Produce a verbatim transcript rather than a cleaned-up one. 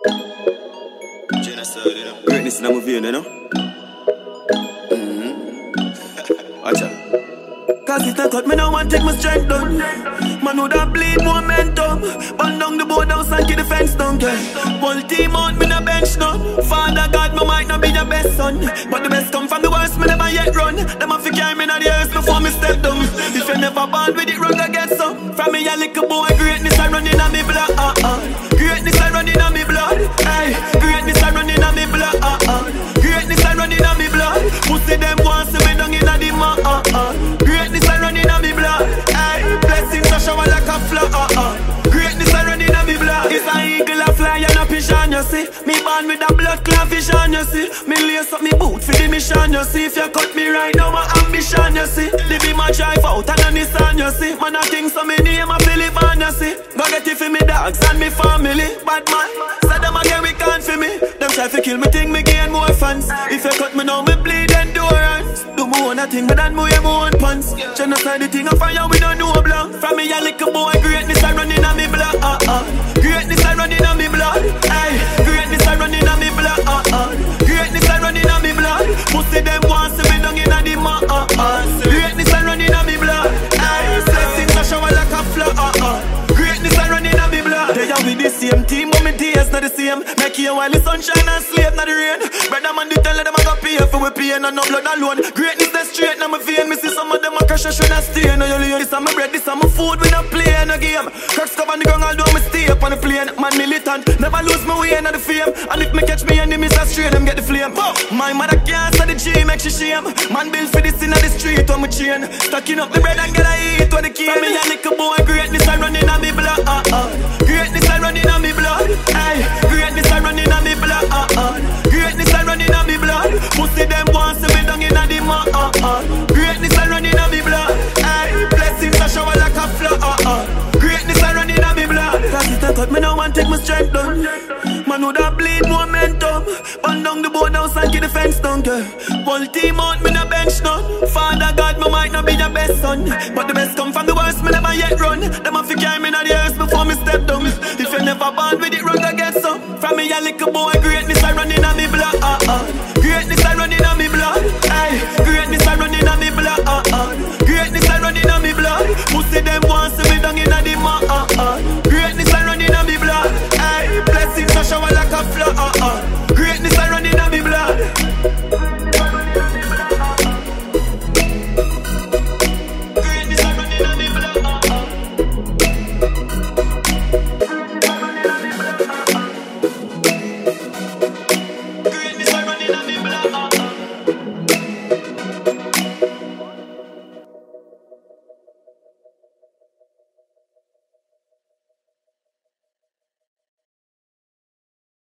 Greatness in my vein, you know. Mm-hmm. Watch out. Cause it a cut me now and take my strength down. Man would have bleed momentum. Burn down the board house and keep the fence down, yeah. Whole team out, me no bench now. Father God, me might not be your best son, but the best come from the worst, me never yet run. Them a fi carry me in the earth before me step down. If you never born with it wrong, I get some. From me a little boy, greatness I run in a me blood, uh-uh. Greatness I run in a me blood, hey. Greatness I run in a me blood, uh-uh. Greatness I run in a me blood. Pussy them want see me down in a the mud, uh-uh. Greatness I run in a me blood, hey. Blessings a shower like a flood, uh-uh. Greatness I run in a me blood. It's an eagle a fly and a pigeon, you see. Me born with a blood clot vision, you see. Me lace up me boot for the mission, you see. If you cut me right now, my ambition, you see. Live in my drive out and a Nissan, you see. Man a king, so me name a Philip and you see. Go get it for me dogs and me family. Bad man, say them again we can't for me. Them try to kill me, think me gain more fans. If you cut me now, me bleed endurance. Do me own a thing, but then wear my own pants. Genocide the thing, I fire we don't know blank. From me a little boy, greatness I run in a me blood, uh-uh. Greatness I run in a me blood, ay. Greatness I run in a me blood, uh-uh. Greatness I run in a me blood. Pussy them want see me down in a the mud, uh-uh. Greatness I run in a me blood, ay. Blessings a shower like a flood, uh-uh. Greatness I run in a me blood. They are with the same team, but me days not the same. Make you while the sunshine and sleep not the rain. Brother man, they tell them I got pay for we pain and no blood alone. Greatness that's straight, now me vein. Me see some of them a crash and should not stay. Now you leave this on my bread, this on my food. We not play in a game. Cracks cover on the ground, although me stay up on the plane. Man militant, never lose my way in the fame. And if me catch me enemies, that's straight, them get the flame. My mother can't say the G, make she shame. Man build for this in the street on my chain. Stacking up the bread and get a eat when the key. Me a little boy, greatness I run in a me blood, uh-uh. Greatness I run in a me blood, ay. Greatness I run in a me blood, uh-uh. Greatness I run in a me blood. Pussy them want see me down in a the mud, uh-uh. Greatness I run in a me blood, ay. Blessings a shower like a flood, uh-uh. Greatness I run in a me blood. Cause it a cut me now and take my strength down. Man would have bleed momentum. Burn down the board house and keep the fence down, yeah. Whole team out, me no bench none. Father God, me might not be your best son, but the best come from the worst, me never yet run. Them a fi carry me in the earth before me step down. If you never born with it wrong, I get some. From me a little boy, greatness